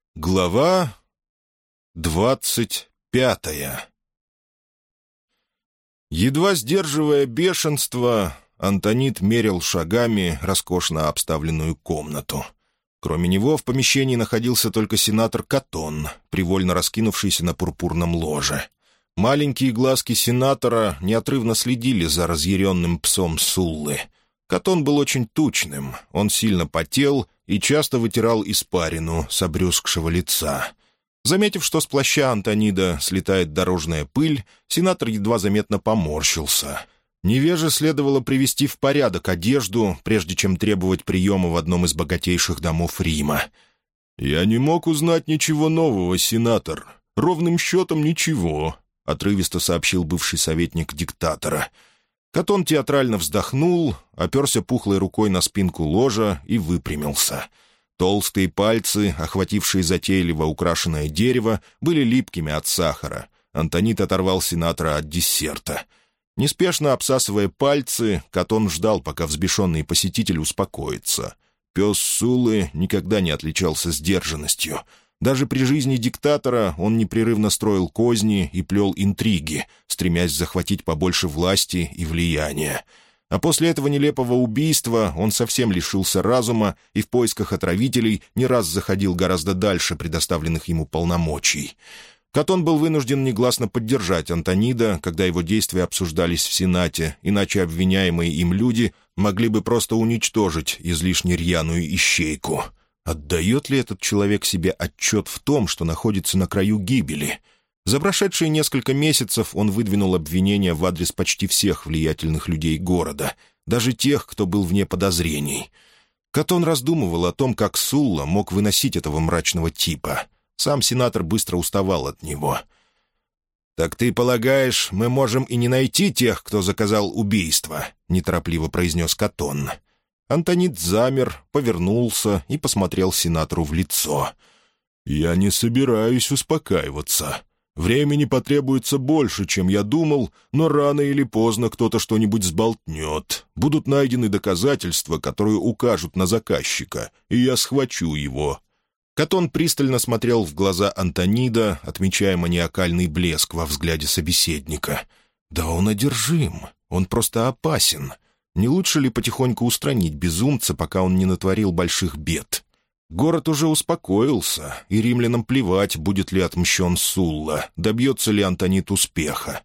Глава 25. Едва сдерживая бешенство, Антонит мерил шагами роскошно обставленную комнату. Кроме него в помещении находился только сенатор Катон, привольно раскинувшийся на пурпурном ложе. Маленькие глазки сенатора неотрывно следили за разъяренным псом Суллы. Катон был очень тучным, он сильно потел и часто вытирал испарину с обрюзгшего лица. Заметив, что с плаща Антонида слетает дорожная пыль, сенатор едва заметно поморщился. Невеже следовало привести в порядок одежду, прежде чем требовать приема в одном из богатейших домов Рима. «Я не мог узнать ничего нового, сенатор. Ровным счетом ничего», — отрывисто сообщил бывший советник диктатора. Катон театрально вздохнул, оперся пухлой рукой на спинку ложа и выпрямился. Толстые пальцы, охватившие затейливо украшенное дерево, были липкими от сахара. Антонит оторвал сенатора от десерта. Неспешно обсасывая пальцы, Катон ждал, пока взбешенный посетитель успокоится. Пес Суллы никогда не отличался сдержанностью. Даже при жизни диктатора он непрерывно строил козни и плел интриги, стремясь захватить побольше власти и влияния. А после этого нелепого убийства он совсем лишился разума и в поисках отравителей не раз заходил гораздо дальше предоставленных ему полномочий. Катон был вынужден негласно поддержать Антонида, когда его действия обсуждались в Сенате, иначе обвиняемые им люди могли бы просто уничтожить излишне рьяную ищейку. Отдает ли этот человек себе отчет в том, что находится на краю гибели? За прошедшие несколько месяцев он выдвинул обвинения в адрес почти всех влиятельных людей города, даже тех, кто был вне подозрений. Катон раздумывал о том, как Сулла мог выносить этого мрачного типа. Сам сенатор быстро уставал от него. «Так ты полагаешь, мы можем и не найти тех, кто заказал убийство?» — неторопливо произнес Катон. Антонит замер, повернулся и посмотрел сенатору в лицо. «Я не собираюсь успокаиваться. Времени потребуется больше, чем я думал, но рано или поздно кто-то что-нибудь сболтнет. Будут найдены доказательства, которые укажут на заказчика, и я схвачу его». Катон пристально смотрел в глаза Антонида, отмечая маниакальный блеск во взгляде собеседника. «Да он одержим, он просто опасен. Не лучше ли потихоньку устранить безумца, пока он не натворил больших бед? Город уже успокоился, и римлянам плевать, будет ли отмщен Сулла, добьется ли Антонит успеха».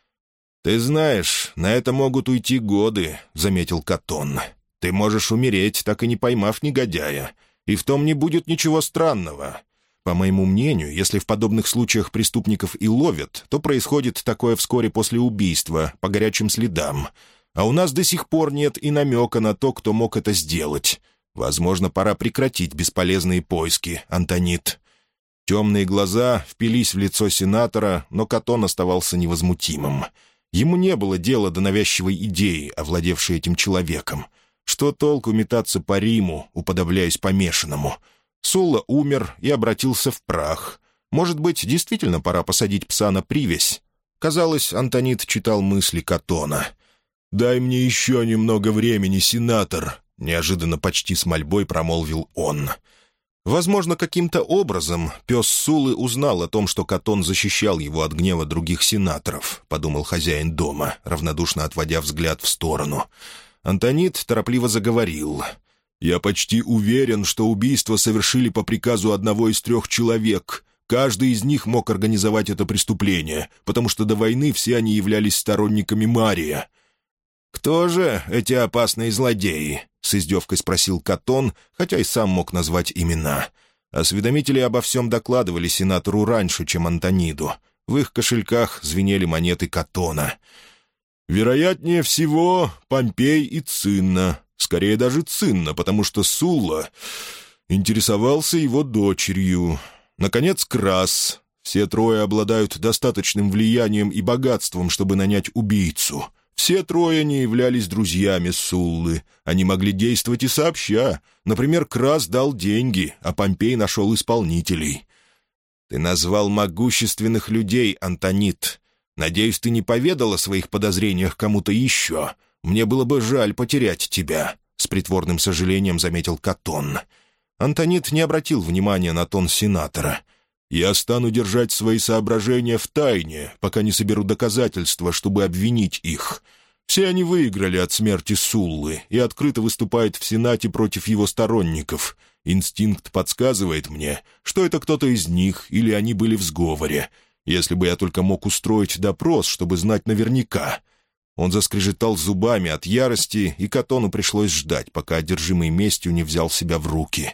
«Ты знаешь, на это могут уйти годы», — заметил Катон. «Ты можешь умереть, так и не поймав негодяя. И в том не будет ничего странного. По моему мнению, если в подобных случаях преступников и ловят, то происходит такое вскоре после убийства, по горячим следам. А у нас до сих пор нет и намека на то, кто мог это сделать. Возможно, пора прекратить бесполезные поиски, Антонит». Темные глаза впились в лицо сенатора, но Катон оставался невозмутимым. Ему не было дела до навязчивой идеи, овладевшей этим человеком. Что толку метаться по Риму, уподобляясь помешанному? Сулла умер и обратился в прах. Может быть, действительно пора посадить пса на привязь? Казалось, Антонит читал мысли Катона. «Дай мне еще немного времени, сенатор», — неожиданно почти с мольбой промолвил он. Возможно, каким-то образом пес Суллы узнал о том, что Катон защищал его от гнева других сенаторов, — подумал хозяин дома, равнодушно отводя взгляд в сторону. Антонит торопливо заговорил. «Я почти уверен, что убийство совершили по приказу одного из 3 человек. Каждый из них мог организовать это преступление, потому что до войны все они являлись сторонниками Мария». «Кто же эти опасные злодеи?» — с издевкой спросил Катон, хотя и сам мог назвать имена. Осведомители обо всем докладывали сенатору раньше, чем Антониду. В их кошельках звенели монеты Катона. «Вероятнее всего, Помпей и Цинна. Скорее даже Цинна, потому что Сулла интересовался его дочерью. Наконец, Крас. Все 3 обладают достаточным влиянием и богатством, чтобы нанять убийцу. Все 3 не являлись друзьями Суллы. Они могли действовать и сообща. Например, Крас дал деньги, а Помпей нашел исполнителей». «Ты назвал могущественных людей, Антонит. Надеюсь, ты не поведал о своих подозрениях кому-то еще. Мне было бы жаль потерять тебя», — с притворным сожалением заметил Катон. Антонит не обратил внимания на тон сенатора. «Я стану держать свои соображения в тайне, пока не соберу доказательства, чтобы обвинить их. Все они выиграли от смерти Суллы и открыто выступают в Сенате против его сторонников. Инстинкт подсказывает мне, что это кто-то из них или они были в сговоре. Если бы я только мог устроить допрос, чтобы знать наверняка». Он заскрежетал зубами от ярости, и Катону пришлось ждать, пока одержимый местью не взял себя в руки.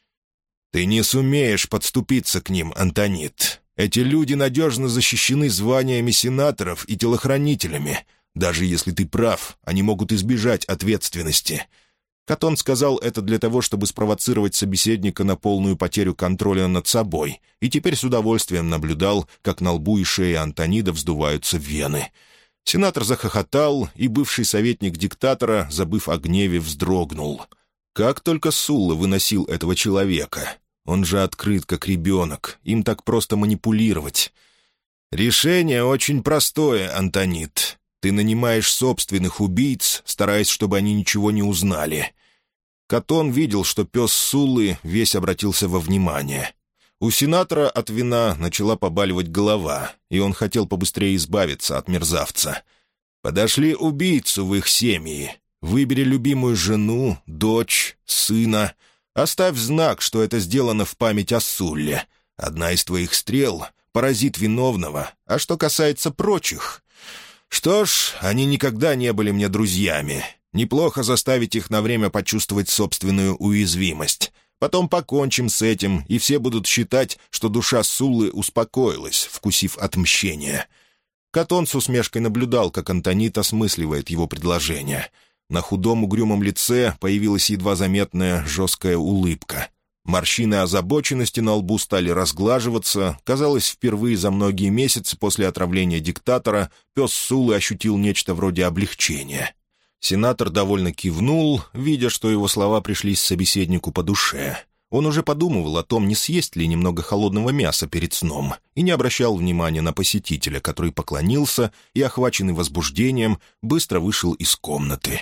«Ты не сумеешь подступиться к ним, Антонит. Эти люди надежно защищены званиями сенаторов и телохранителями. Даже если ты прав, они могут избежать ответственности». Катон сказал это для того, чтобы спровоцировать собеседника на полную потерю контроля над собой, и теперь с удовольствием наблюдал, как на лбу и шее Антонида вздуваются вены. Сенатор захохотал, и бывший советник диктатора, забыв о гневе, вздрогнул. Как только Сулла выносил этого человека. Он же открыт, как ребенок, им так просто манипулировать. «Решение очень простое, Антонит. Ты нанимаешь собственных убийц, стараясь, чтобы они ничего не узнали». Катон видел, что пес Суллы весь обратился во внимание. У сенатора от вина начала побаливать голова, и он хотел побыстрее избавиться от мерзавца. «Подошли убийцу в их семьи. Выбери любимую жену, дочь, сына. Оставь знак, что это сделано в память о Сулле. Одна из твоих стрел поразит виновного, а что касается прочих... Что ж, они никогда не были мне друзьями. Неплохо заставить их на время почувствовать собственную уязвимость. Потом покончим с этим, и все будут считать, что душа Суллы успокоилась, вкусив отмщение». Катон с усмешкой наблюдал, как Антонит осмысливает его предложение. На худом угрюмом лице появилась едва заметная жесткая улыбка. Морщины озабоченности на лбу стали разглаживаться. Казалось, впервые за многие месяцы после отравления диктатора пес Суллы ощутил нечто вроде облегчения. Сенатор довольно кивнул, видя, что его слова пришлись собеседнику по душе. Он уже подумывал о том, не съесть ли немного холодного мяса перед сном, и не обращал внимания на посетителя, который поклонился и, охваченный возбуждением, быстро вышел из комнаты.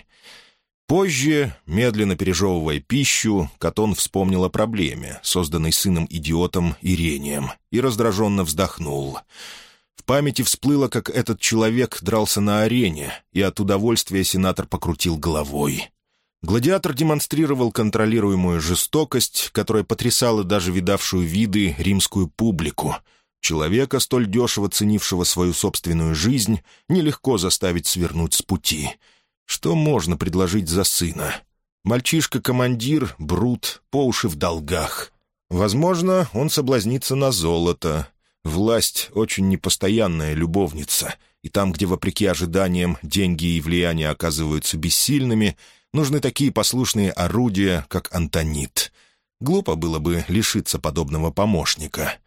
Позже, медленно пережевывая пищу, Катон вспомнил о проблеме, созданной сыном-идиотом Ирением, и раздраженно вздохнул. В памяти всплыло, как этот человек дрался на арене, и от удовольствия сенатор покрутил головой. Гладиатор демонстрировал контролируемую жестокость, которая потрясала даже видавшую виды римскую публику. Человека, столь дешево ценившего свою собственную жизнь, нелегко заставить свернуть с пути. Что можно предложить за сына? Мальчишка-командир, брут, по уши в долгах. Возможно, он соблазнится на золото. Власть — очень непостоянная любовница, и там, где, вопреки ожиданиям, деньги и влияние оказываются бессильными, нужны такие послушные орудия, как Антонит. Глупо было бы лишиться подобного помощника.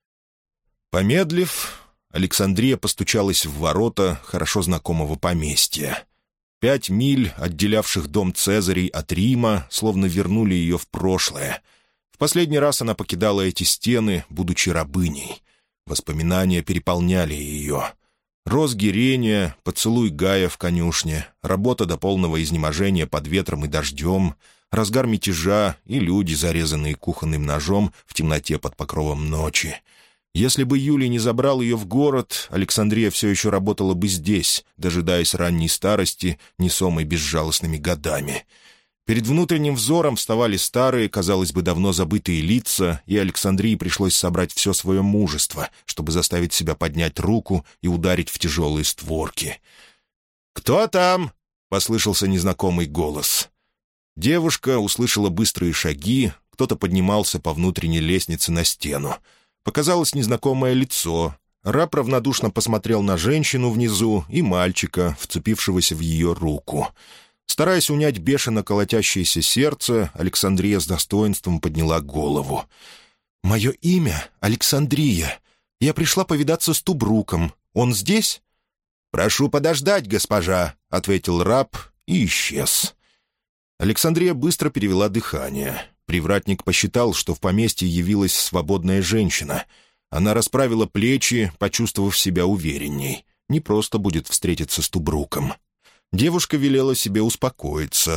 Помедлив, Александрия постучалась в ворота хорошо знакомого поместья. 5 миль, отделявших дом Цезарей от Рима, словно вернули ее в прошлое. В последний раз она покидала эти стены, будучи рабыней. Воспоминания переполняли ее. Розги рения, поцелуй Гая в конюшне, работа до полного изнеможения под ветром и дождем, разгар мятежа и люди, зарезанные кухонным ножом в темноте под покровом ночи. Если бы Юлий не забрал ее в город, Александрия все еще работала бы здесь, дожидаясь ранней старости, несомой безжалостными годами. Перед внутренним взором вставали старые, казалось бы, давно забытые лица, и Александрии пришлось собрать все свое мужество, чтобы заставить себя поднять руку и ударить в тяжелые створки. «Кто там?» — послышался незнакомый голос. Девушка услышала быстрые шаги, кто-то поднимался по внутренней лестнице на стену. Показалось незнакомое лицо. Раб равнодушно посмотрел на женщину внизу и мальчика, вцепившегося в ее руку. Стараясь унять бешено колотящееся сердце, Александрия с достоинством подняла голову. «Мое имя — Александрия. Я пришла повидаться с Тубруком. Он здесь?» «Прошу подождать, госпожа», — ответил раб и исчез. Александрия быстро перевела дыхание. Привратник посчитал, что в поместье явилась свободная женщина. Она расправила плечи, почувствовав себя уверенней. Не просто будет встретиться с Тубруком. Девушка велела себе успокоиться.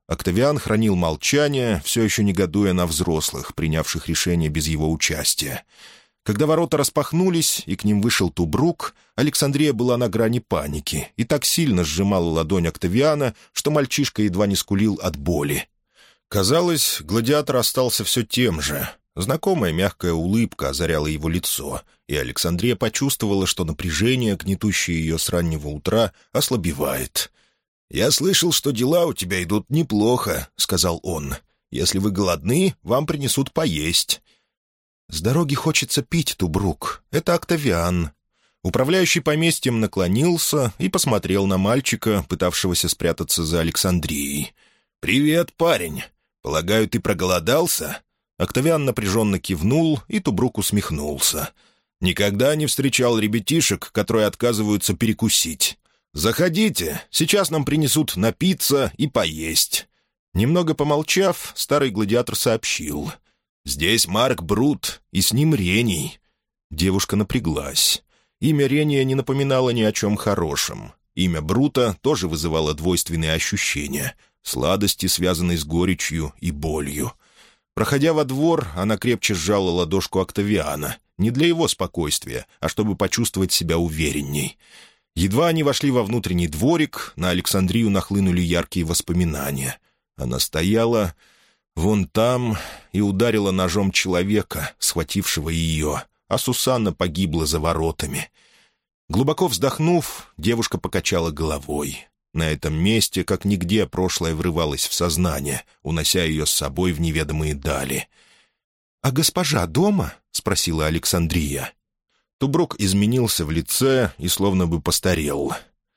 Октавиан хранил молчание, все еще негодуя на взрослых, принявших решение без его участия. Когда ворота распахнулись, и к ним вышел Тубрук, Александрия была на грани паники и так сильно сжимала ладонь Октавиана, что мальчишка едва не скулил от боли. Казалось, гладиатор остался все тем же. Знакомая мягкая улыбка озаряла его лицо, и Александрия почувствовала, что напряжение, гнетущее ее с раннего утра, ослабевает. «Я слышал, что дела у тебя идут неплохо», — сказал он. «Если вы голодны, вам принесут поесть». «С дороги хочется пить, Тубрук. Это Октавиан». Управляющий поместьем наклонился и посмотрел на мальчика, пытавшегося спрятаться за Александрией. «Привет, парень. Полагаю, ты проголодался?» Октавиан напряженно кивнул, и Тубрук усмехнулся. «Никогда не встречал ребятишек, которые отказываются перекусить. Заходите, сейчас нам принесут напиться и поесть». Немного помолчав, старый гладиатор сообщил: «Здесь Марк Брут, и с ним Рений». Девушка напряглась. Имя Рения не напоминало ни о чем хорошем. Имя Брута тоже вызывало двойственные ощущения — сладости, связанной с горечью и болью. Проходя во двор, она крепче сжала ладошку Октавиана, не для его спокойствия, а чтобы почувствовать себя уверенней. Едва они вошли во внутренний дворик, на Александрию нахлынули яркие воспоминания. Она стояла вон там и ударила ножом человека, схватившего ее, а Сусанна погибла за воротами. Глубоко вздохнув, девушка покачала головой. На этом месте, как нигде, прошлое врывалось в сознание, унося ее с собой в неведомые дали. «А госпожа дома?» — спросила Александрия. Тубрук изменился в лице и словно бы постарел.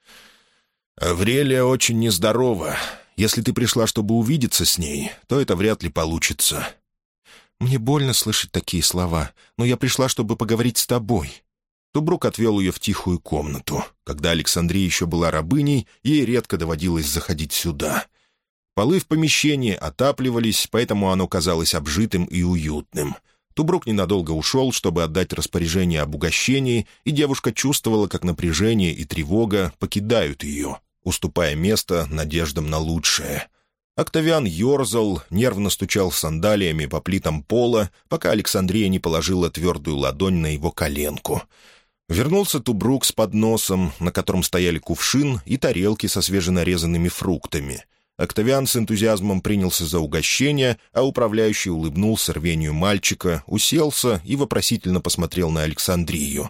«Аврелия очень нездорова. Если ты пришла, чтобы увидеться с ней, то это вряд ли получится». «Мне больно слышать такие слова, но я пришла, чтобы поговорить с тобой». Тубрук отвел ее в тихую комнату. Когда Александрия еще была рабыней, ей редко доводилось заходить сюда. Полы в помещении отапливались, поэтому оно казалось обжитым и уютным. Тубрук ненадолго ушел, чтобы отдать распоряжение об угощении, и девушка чувствовала, как напряжение и тревога покидают ее, уступая место надеждам на лучшее. Октавиан ерзал, нервно стучал сандалиями по плитам пола, пока Александрия не положила твердую ладонь на его коленку. Вернулся Тубрук с подносом, на котором стояли кувшин и тарелки со свеженарезанными фруктами. Октавиан с энтузиазмом принялся за угощение, а управляющий улыбнулся рвению мальчика, уселся и вопросительно посмотрел на Александрию.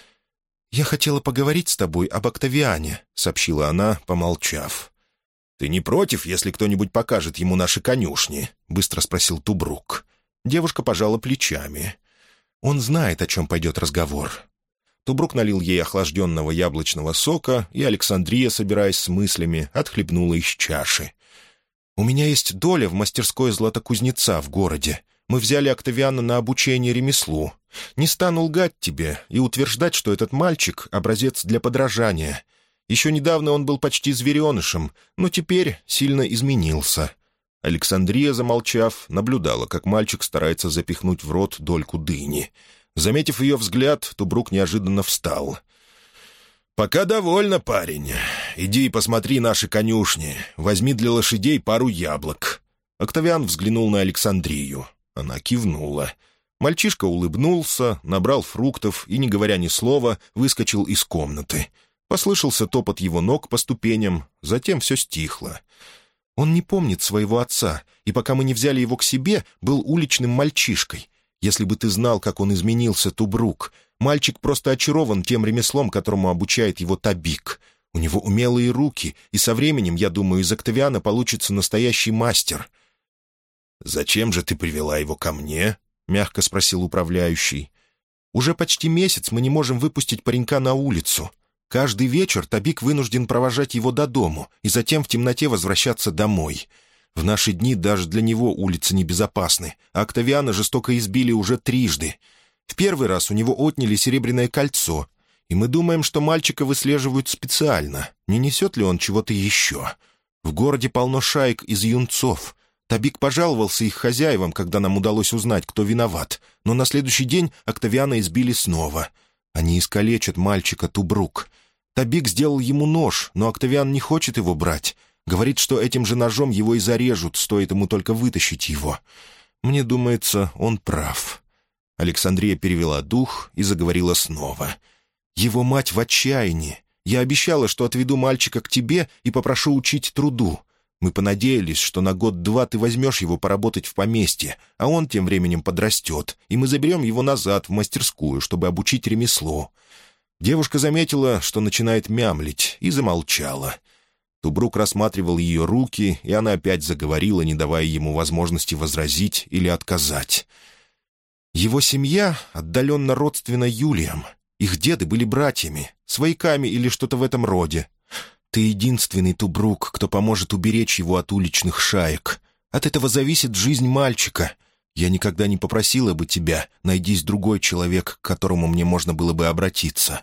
«Я хотела поговорить с тобой об Октавиане», — сообщила она, помолчав. «Ты не против, если кто-нибудь покажет ему наши конюшни?» — быстро спросил Тубрук. Девушка пожала плечами. «Он знает, о чем пойдет разговор». Тубрук налил ей охлажденного яблочного сока, и Александрия, собираясь с мыслями, отхлебнула из чаши. «У меня есть доля в мастерской златокузнеца в городе. Мы взяли Октавиана на обучение ремеслу. Не стану лгать тебе и утверждать, что этот мальчик — образец для подражания. Еще недавно он был почти зверенышем, но теперь сильно изменился». Александрия, замолчав, наблюдала, как мальчик старается запихнуть в рот дольку дыни. Заметив ее взгляд, Тубрук неожиданно встал. «Пока довольно, парень. Иди и посмотри наши конюшни. Возьми для лошадей пару яблок». Октавиан взглянул на Александрию. Она кивнула. Мальчишка улыбнулся, набрал фруктов и, не говоря ни слова, выскочил из комнаты. Послышался топот его ног по ступеням, затем все стихло. «Он не помнит своего отца, и пока мы не взяли его к себе, был уличным мальчишкой. Если бы ты знал, как он изменился, Тубрук. Мальчик просто очарован тем ремеслом, которому обучает его Табик. У него умелые руки, и со временем, я думаю, из Октавиана получится настоящий мастер». «Зачем же ты привела его ко мне?» — мягко спросил управляющий. «Уже почти месяц мы не можем выпустить паренька на улицу. Каждый вечер Табик вынужден провожать его до дому и затем в темноте возвращаться домой. В наши дни даже для него улицы небезопасны, а Октавиана жестоко избили уже трижды. В первый раз у него отняли серебряное кольцо, и мы думаем, что мальчика выслеживают специально. Не несет ли он чего-то еще? В городе полно шаек из юнцов. Табик пожаловался их хозяевам, когда нам удалось узнать, кто виноват, но на следующий день Октавиана избили снова. Они искалечат мальчика, Тубрук. Табик сделал ему нож, но Октавиан не хочет его брать. Говорит, что этим же ножом его и зарежут, стоит ему только вытащить его. Мне думается, он прав». Александрия перевела дух и заговорила снова. «Его мать в отчаянии. Я обещала, что отведу мальчика к тебе и попрошу учить труду. Мы понадеялись, что на год-два ты возьмешь его поработать в поместье, а он тем временем подрастет, и мы заберем его назад в мастерскую, чтобы обучить ремеслу». Девушка заметила, что начинает мямлить, и замолчала. Тубрук рассматривал ее руки, и она опять заговорила, не давая ему возможности возразить или отказать. «Его семья отдаленно родственна Юлиям. Их деды были братьями, свояками или что-то в этом роде. Ты единственный, Тубрук, кто поможет уберечь его от уличных шаек. От этого зависит жизнь мальчика. Я никогда не попросила бы тебя, найдись другой человек, к которому мне можно было бы обратиться».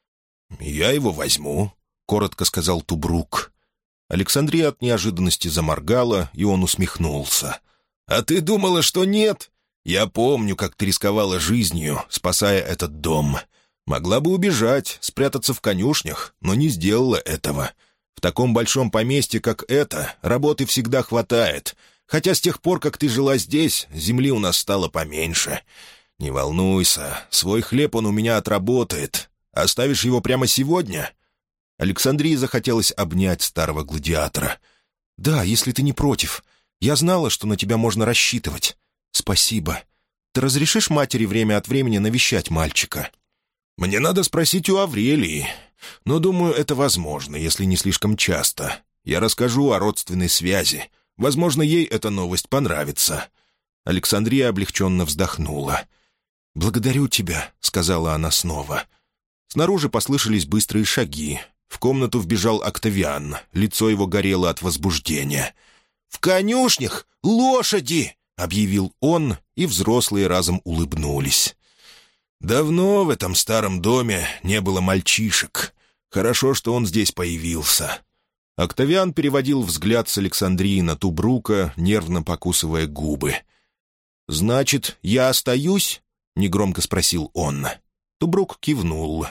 «Я его возьму», — коротко сказал Тубрук. Александрия от неожиданности заморгала, и он усмехнулся. «А ты думала, что нет? Я помню, как ты рисковала жизнью, спасая этот дом. Могла бы убежать, спрятаться в конюшнях, но не сделала этого. В таком большом поместье, как это, работы всегда хватает, хотя с тех пор, как ты жила здесь, земли у нас стало поменьше. Не волнуйся, свой хлеб он у меня отработает. Оставишь его прямо сегодня?» Александрии захотелось обнять старого гладиатора. «Да, если ты не против. Я знала, что на тебя можно рассчитывать. Спасибо. Ты разрешишь матери время от времени навещать мальчика?» «Мне надо спросить у Аврелии. Но, думаю, это возможно, если не слишком часто. Я расскажу о родственной связи. Возможно, ей эта новость понравится». Александрия облегченно вздохнула. «Благодарю тебя», — сказала она снова. Снаружи послышались быстрые шаги. В комнату вбежал Октавиан. Лицо его горело от возбуждения. «В конюшнях лошади!» — объявил он, и взрослые разом улыбнулись. «Давно в этом старом доме не было мальчишек. Хорошо, что он здесь появился». Октавиан переводил взгляд с Александрии на Тубрука, нервно покусывая губы. «Значит, я остаюсь?» — негромко спросил он. Тубрук кивнул.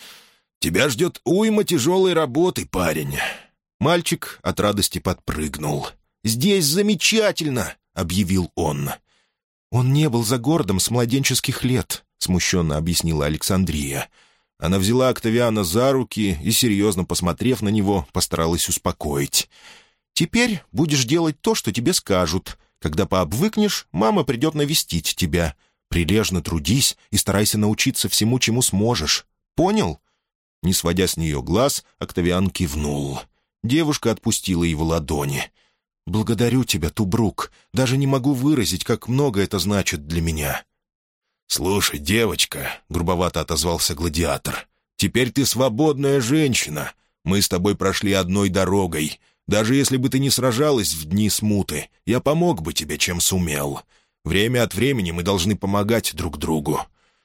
«Тебя ждет уйма тяжелой работы, парень». Мальчик от радости подпрыгнул. «Здесь замечательно!» — объявил он. «Он не был за городом с младенческих лет», — смущенно объяснила Александрия. Она взяла Октавиана за руки и, серьезно посмотрев на него, постаралась успокоить. «Теперь будешь делать то, что тебе скажут. Когда пообвыкнешь, мама придет навестить тебя. Прилежно трудись и старайся научиться всему, чему сможешь. Понял?» Не сводя с нее глаз, Октавиан кивнул. Девушка отпустила его ладони. «Благодарю тебя, Тубрук. Даже не могу выразить, как много это значит для меня». «Слушай, девочка», — грубовато отозвался гладиатор, — «теперь ты свободная женщина. Мы с тобой прошли одной дорогой. Даже если бы ты не сражалась в дни смуты, я помог бы тебе, чем сумел. Время от времени мы должны помогать друг другу».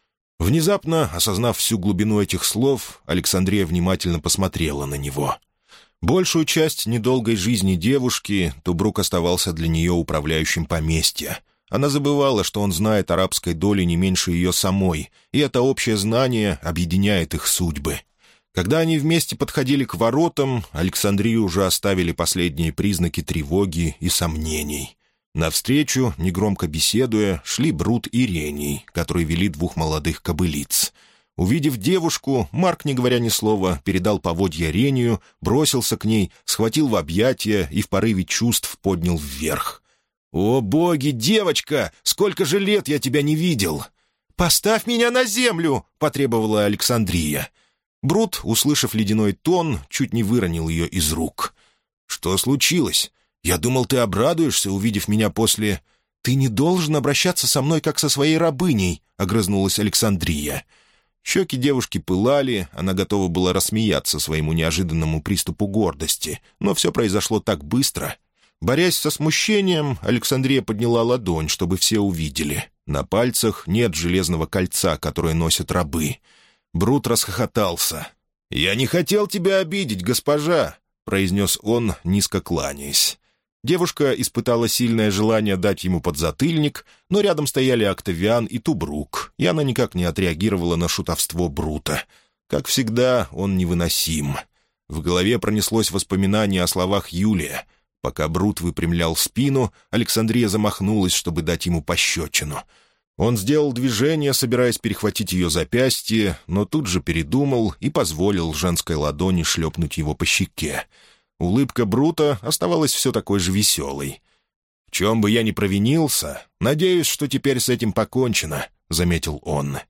Внезапно, осознав всю глубину этих слов, Александрия внимательно посмотрела на него. Большую часть недолгой жизни девушки Тубрук оставался для нее управляющим поместья. Она забывала, что он знает арабской доли не меньше ее самой, и это общее знание объединяет их судьбы. Когда они вместе подходили к воротам, Александрию уже оставили последние признаки тревоги и сомнений. Навстречу, негромко беседуя, шли Брут и Рений, которые вели двух молодых кобылиц. Увидев девушку, Марк, не говоря ни слова, передал поводья Рению, бросился к ней, схватил в объятия и в порыве чувств поднял вверх. «О, боги, девочка! Сколько же лет я тебя не видел!» «Поставь меня на землю!» — потребовала Александрия. Брут, услышав ледяной тон, чуть не выронил ее из рук. «Что случилось? Я думал, ты обрадуешься, увидев меня после...» «Ты не должен обращаться со мной, как со своей рабыней», — огрызнулась Александрия. Щеки девушки пылали, она готова была рассмеяться своему неожиданному приступу гордости, но все произошло так быстро. Борясь со смущением, Александрия подняла ладонь, чтобы все увидели. На пальцах нет железного кольца, которое носят рабы. Брут расхохотался. «Я не хотел тебя обидеть, госпожа», — произнес он, низко кланяясь. Девушка испытала сильное желание дать ему подзатыльник, но рядом стояли Октавиан и Тубрук, и она никак не отреагировала на шутовство Брута. Как всегда, он невыносим. В голове пронеслось воспоминание о словах Юлия. Пока Брут выпрямлял спину, Александрия замахнулась, чтобы дать ему пощечину. Он сделал движение, собираясь перехватить ее запястье, но тут же передумал и позволил женской ладони шлепнуть его по щеке. Улыбка Брута оставалась все такой же веселой. «В чем бы я ни провинился, надеюсь, что теперь с этим покончено», — заметил он.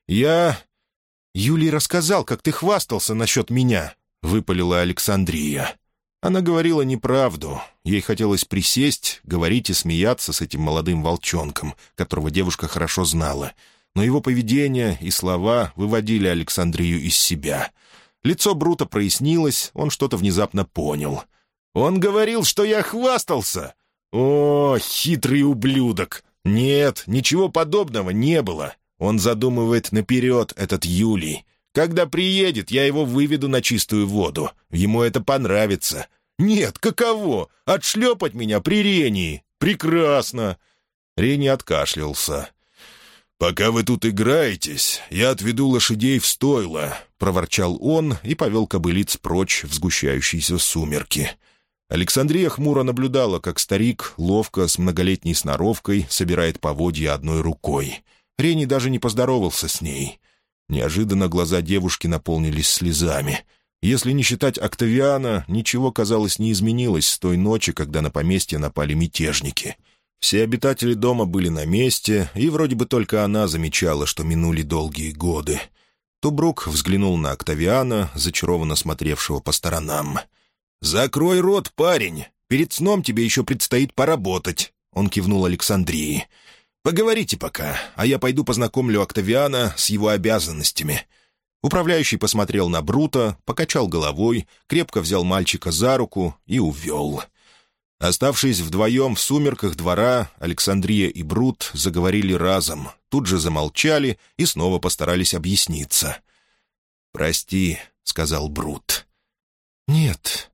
«Юлий рассказал, как ты хвастался насчет меня», — выпалила Александрия. Она говорила неправду. Ей хотелось присесть, говорить и смеяться с этим молодым волчонком, которого девушка хорошо знала. Но его поведение и слова выводили Александрию из себя. Лицо Брута прояснилось, он что-то внезапно понял. «Он говорил, что я хвастался!» «О, хитрый ублюдок! Нет, ничего подобного не было. Он задумывает наперед, этот Юлий. Когда приедет, я его выведу на чистую воду. Ему это понравится. Нет, каково? Отшлепать меня при Рении? Прекрасно!» Рени откашлялся. «Пока вы тут играетесь, я отведу лошадей в стойло», — проворчал он и повел кобылиц прочь в сгущающиеся сумерки. Александрия хмуро наблюдала, как старик ловко с многолетней сноровкой собирает поводья одной рукой. Рени даже не поздоровался с ней. Неожиданно глаза девушки наполнились слезами. Если не считать Октавиана, ничего, казалось, не изменилось с той ночи, когда на поместье напали мятежники. Все обитатели дома были на месте, и вроде бы только она замечала, что минули долгие годы. Тубрук взглянул на Октавиана, зачарованно смотревшего по сторонам. «Закрой рот, парень! Перед сном тебе еще предстоит поработать!» Он кивнул Александрии. «Поговорите пока, а я пойду познакомлю Октавиана с его обязанностями». Управляющий посмотрел на Брута, покачал головой, крепко взял мальчика за руку и увел. Оставшись вдвоем в сумерках двора, Александрия и Брут заговорили разом, тут же замолчали и снова постарались объясниться. «Прости», — сказал Брут. «Нет,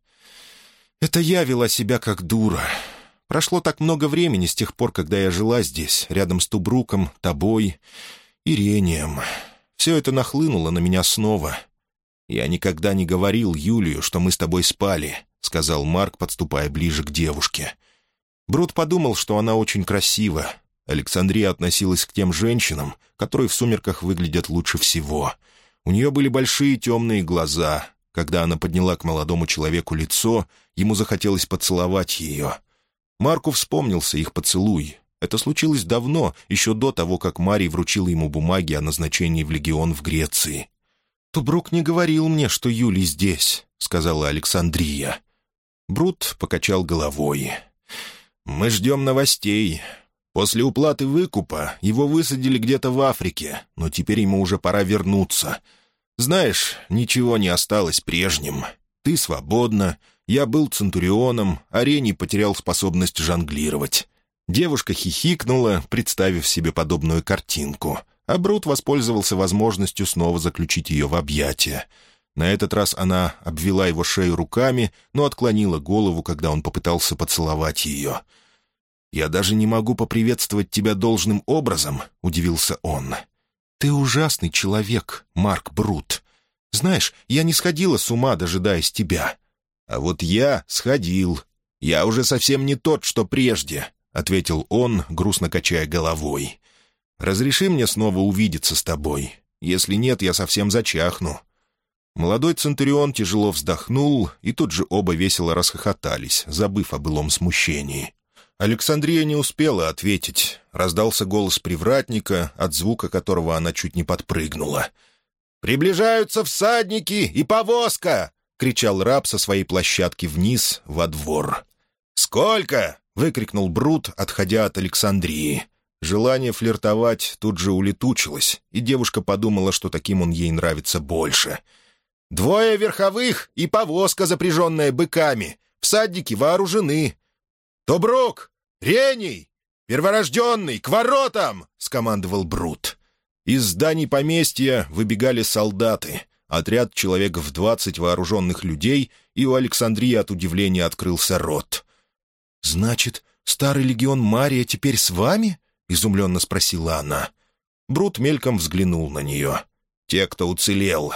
это я вела себя как дура. Прошло так много времени с тех пор, когда я жила здесь, рядом с Тубруком, тобой и Рением. Все это нахлынуло на меня снова. Я никогда не говорил Юлию, что мы с тобой спали», — сказал Марк, подступая ближе к девушке. Брут подумал, что она очень красива. Александрия относилась к тем женщинам, которые в сумерках выглядят лучше всего. У нее были большие темные глаза. Когда она подняла к молодому человеку лицо, ему захотелось поцеловать ее. Марку вспомнился их поцелуй. Это случилось давно, еще до того, как Марий вручил ему бумаги о назначении в легион в Греции. «Тубрук не говорил мне, что Юлий здесь», — сказала Александрия. Брут покачал головой. «Мы ждем новостей. После уплаты выкупа его высадили где-то в Африке, но теперь ему уже пора вернуться. Знаешь, ничего не осталось прежним. Ты свободна, я был центурионом, а Рений потерял способность жонглировать». Девушка хихикнула, представив себе подобную картинку, а Брут воспользовался возможностью снова заключить ее в объятия. На этот раз она обвела его шею руками, но отклонила голову, когда он попытался поцеловать ее. «Я даже не могу поприветствовать тебя должным образом», — удивился он. «Ты ужасный человек, Марк Брут. Знаешь, я не сходила с ума, дожидаясь тебя». «А вот я сходил. Я уже совсем не тот, что прежде», — ответил он, грустно качая головой. «Разреши мне снова увидеться с тобой. Если нет, я совсем зачахну». Молодой центурион тяжело вздохнул, и тут же оба весело расхохотались, забыв о былом смущении. Александрия не успела ответить. Раздался голос привратника, от звука которого она чуть не подпрыгнула. «Приближаются всадники и повозка!» — кричал раб со своей площадки вниз, во двор. «Сколько?» — выкрикнул Брут, отходя от Александрии. Желание флиртовать тут же улетучилось, и девушка подумала, что таким он ей нравится больше. «2 верховых и повозка, запряженная быками. Всадники вооружены». «Тобрук! Рений! Перворожденный! К воротам!» — скомандовал Брут. Из зданий поместья выбегали солдаты. Отряд человек в 20 вооруженных людей, и у Александрии от удивления открылся рот. «Значит, старый легион Мария теперь с вами?» — изумленно спросила она. Брут мельком взглянул на нее. «Те, кто уцелел.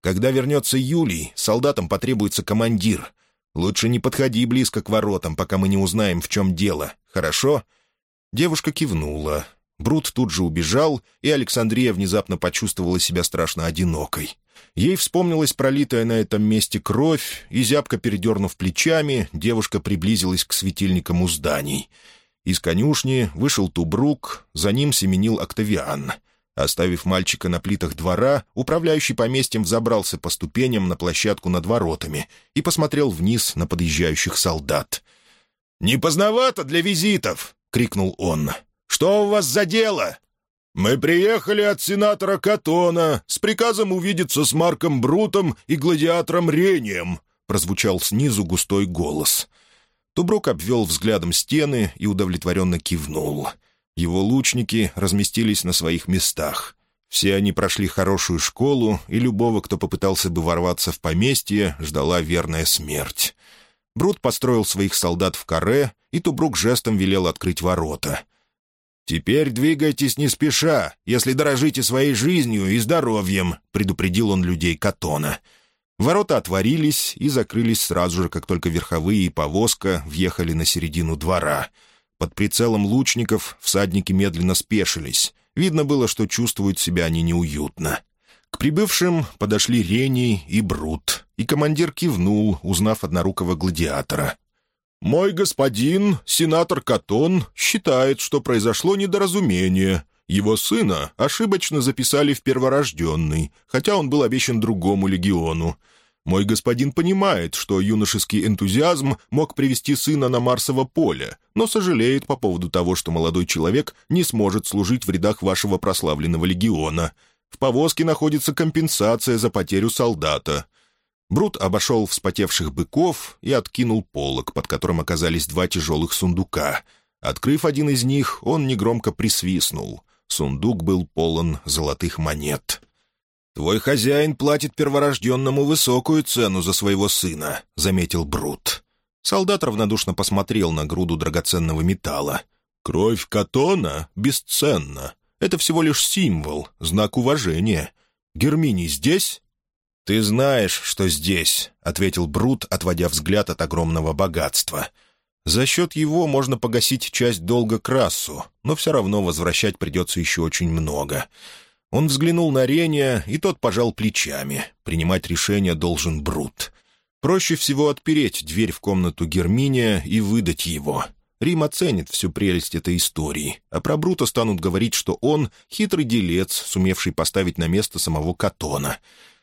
Когда вернется Юлий, солдатам потребуется командир. Лучше не подходи близко к воротам, пока мы не узнаем, в чем дело. Хорошо?» Девушка кивнула. Брут тут же убежал, и Александрия внезапно почувствовала себя страшно одинокой. Ей вспомнилась пролитая на этом месте кровь, и, зябко передернув плечами, девушка приблизилась к светильникам у зданий. Из конюшни вышел Тубрук, за ним семенил Октавиан. Оставив мальчика на плитах двора, управляющий поместьем взобрался по ступеням на площадку над воротами и посмотрел вниз на подъезжающих солдат. «Не поздновато для визитов!» — крикнул он. «Что у вас за дело?» «Мы приехали от сенатора Катона с приказом увидеться с Марком Брутом и гладиатором Рением», — прозвучал снизу густой голос. Тубрук обвел взглядом стены и удовлетворенно кивнул. Его лучники разместились на своих местах. Все они прошли хорошую школу, и любого, кто попытался бы ворваться в поместье, ждала верная смерть. Брут построил своих солдат в каре, и Тубрук жестом велел открыть ворота. «Теперь двигайтесь не спеша, если дорожите своей жизнью и здоровьем», — предупредил он людей Катона. Ворота отворились и закрылись сразу же, как только верховые и повозка въехали на середину двора. Под прицелом лучников всадники медленно спешились. Видно было, что чувствуют себя они неуютно. К прибывшим подошли Рений и Брут, и командир кивнул, узнав однорукого гладиатора. «Мой господин, сенатор Катон, считает, что произошло недоразумение. Его сына ошибочно записали в перворожденный, хотя он был обещан другому легиону. Мой господин понимает, что юношеский энтузиазм мог привести сына на Марсово поле, но сожалеет по поводу того, что молодой человек не сможет служить в рядах вашего прославленного легиона. В повозке находится компенсация за потерю солдата». Брут обошел вспотевших быков и откинул полог, под которым оказались два тяжелых сундука. Открыв один из них, он негромко присвистнул. Сундук был полон золотых монет. «Твой хозяин платит перворожденному высокую цену за своего сына», — заметил Брут. Солдат равнодушно посмотрел на груду драгоценного металла. «Кровь Катона бесценна. Это всего лишь символ, знак уважения. Герминий здесь?» «Ты знаешь, что здесь», — ответил Брут, отводя взгляд от огромного богатства. «За счет его можно погасить часть долга Крассу, но все равно возвращать придется еще очень много». Он взглянул на Рения, и тот пожал плечами. Принимать решение должен Брут. Проще всего отпереть дверь в комнату Герминия и выдать его. Рим оценит всю прелесть этой истории, а про Брута станут говорить, что он — хитрый делец, сумевший поставить на место самого Катона.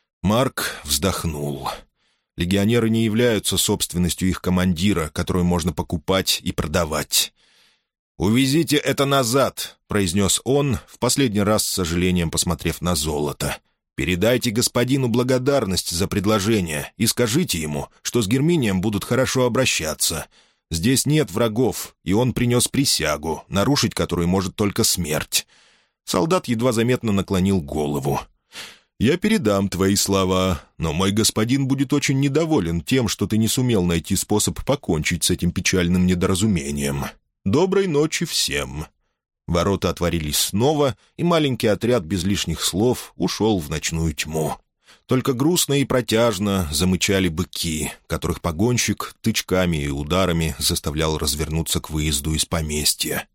Марк вздохнул. Легионеры не являются собственностью их командира, которую можно покупать и продавать. «Увезите это назад», — произнес он, в последний раз с сожалением посмотрев на золото. «Передайте господину благодарность за предложение и скажите ему, что с Герминием будут хорошо обращаться. Здесь нет врагов, и он принес присягу, нарушить которую может только смерть». Солдат едва заметно наклонил голову. «Я передам твои слова, но мой господин будет очень недоволен тем, что ты не сумел найти способ покончить с этим печальным недоразумением. Доброй ночи всем». Ворота отворились снова, и маленький отряд без лишних слов ушел в ночную тьму. Только грустно и протяжно замычали быки, которых погонщик тычками и ударами заставлял развернуться к выезду из поместья.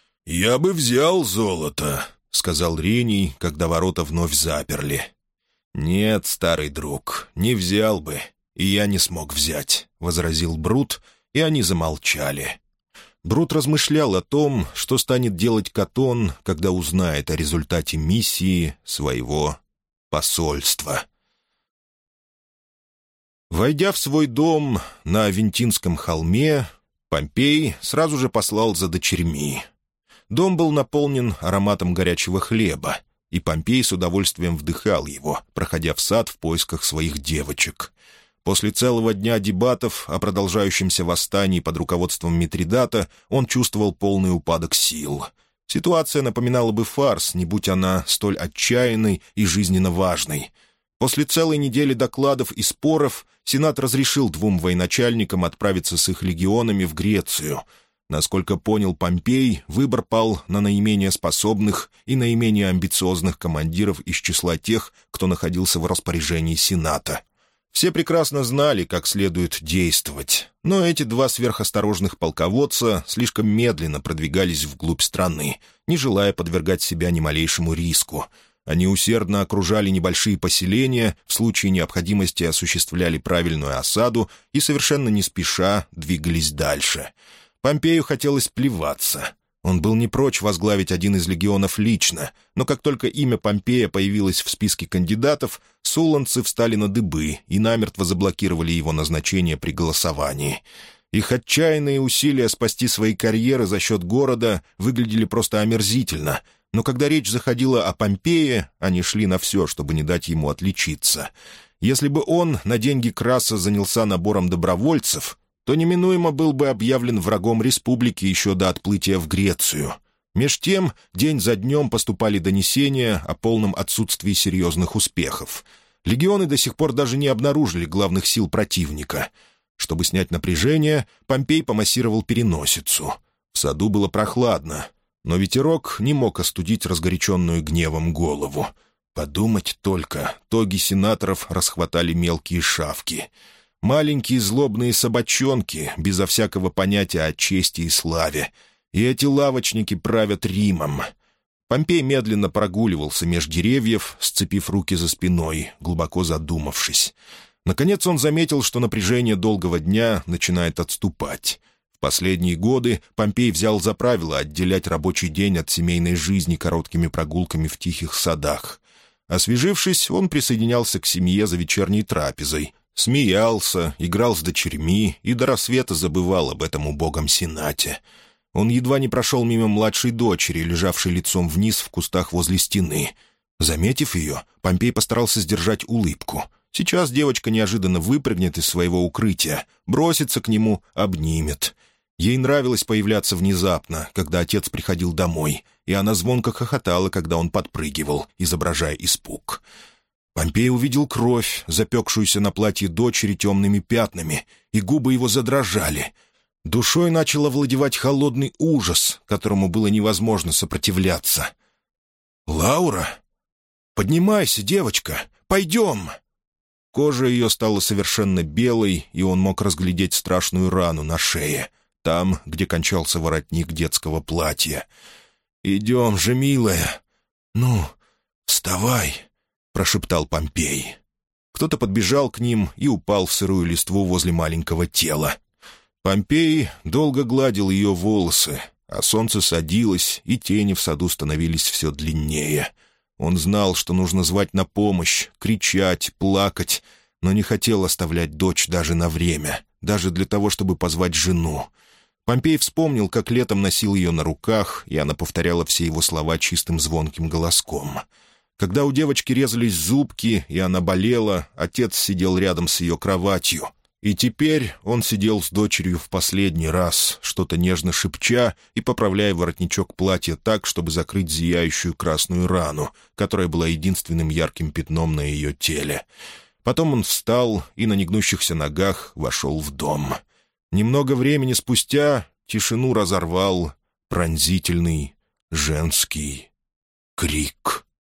«Я бы взял золото», — сказал Рений, когда ворота вновь заперли. «Нет, старый друг, не взял бы, и я не смог взять», — возразил Брут, и они замолчали. Брут размышлял о том, что станет делать Катон, когда узнает о результате миссии своего посольства. Войдя в свой дом на Авентинском холме, Помпей сразу же послал за дочерьми. Дом был наполнен ароматом горячего хлеба, и Помпей с удовольствием вдыхал его, проходя в сад в поисках своих девочек. После целого дня дебатов о продолжающемся восстании под руководством Митридата он чувствовал полный упадок сил. Ситуация напоминала бы фарс, не будь она столь отчаянной и жизненно важной. После целой недели докладов и споров Сенат разрешил двум военачальникам отправиться с их легионами в Грецию. Насколько понял Помпей, выбор пал на наименее способных и наименее амбициозных командиров из числа тех, кто находился в распоряжении Сената. Все прекрасно знали, как следует действовать, но эти два сверхосторожных полководца слишком медленно продвигались вглубь страны, не желая подвергать себя ни малейшему риску. Они усердно окружали небольшие поселения, в случае необходимости осуществляли правильную осаду и совершенно не спеша двигались дальше. Помпею хотелось плеваться. Он был не прочь возглавить один из легионов лично, но как только имя Помпея появилось в списке кандидатов, сулланцы встали на дыбы и намертво заблокировали его назначение при голосовании. Их отчаянные усилия спасти свои карьеры за счет города выглядели просто омерзительно, но когда речь заходила о Помпее, они шли на все, чтобы не дать ему отличиться. Если бы он на деньги Краса занялся набором добровольцев, то неминуемо был бы объявлен врагом республики еще до отплытия в Грецию. Меж тем, день за днем поступали донесения о полном отсутствии серьезных успехов. Легионы до сих пор даже не обнаружили главных сил противника. Чтобы снять напряжение, Помпей помассировал переносицу. В саду было прохладно, но ветерок не мог остудить разгоряченную гневом голову. Подумать только, тоги сенаторов расхватали мелкие шавки. Маленькие злобные собачонки, безо всякого понятия о чести и славе. И эти лавочники правят Римом. Помпей медленно прогуливался меж деревьев, сцепив руки за спиной, глубоко задумавшись. Наконец он заметил, что напряжение долгого дня начинает отступать. В последние годы Помпей взял за правило отделять рабочий день от семейной жизни короткими прогулками в тихих садах. Освежившись, он присоединялся к семье за вечерней трапезой, смеялся, играл с дочерьми и до рассвета забывал об этом убогом сенате. Он едва не прошел мимо младшей дочери, лежавшей лицом вниз в кустах возле стены. Заметив ее, Помпей постарался сдержать улыбку. Сейчас девочка неожиданно выпрыгнет из своего укрытия, бросится к нему, обнимет. Ей нравилось появляться внезапно, когда отец приходил домой, и она звонко хохотала, когда он подпрыгивал, изображая испуг. Помпей увидел кровь, запекшуюся на платье дочери темными пятнами, и губы его задрожали. Душой начал овладевать холодный ужас, которому было невозможно сопротивляться. «Лаура? Поднимайся, девочка! Пойдем!» Кожа ее стала совершенно белой, и он мог разглядеть страшную рану на шее, там, где кончался воротник детского платья. «Идем же, милая! Ну, вставай!» — прошептал Помпей. Кто-то подбежал к ним и упал в сырую листву возле маленького тела. Помпей долго гладил ее волосы, а солнце садилось, и тени в саду становились все длиннее. Он знал, что нужно звать на помощь, кричать, плакать, но не хотел оставлять дочь даже на время, даже для того, чтобы позвать жену. Помпей вспомнил, как летом носил ее на руках, и она повторяла все его слова чистым звонким голоском. Когда у девочки резались зубки, и она болела, отец сидел рядом с ее кроватью. И теперь он сидел с дочерью в последний раз, что-то нежно шепча и поправляя воротничок платья так, чтобы закрыть зияющую красную рану, которая была единственным ярким пятном на ее теле. Потом он встал и на негнущихся ногах вошел в дом. Немного времени спустя тишину разорвал пронзительный женский крик.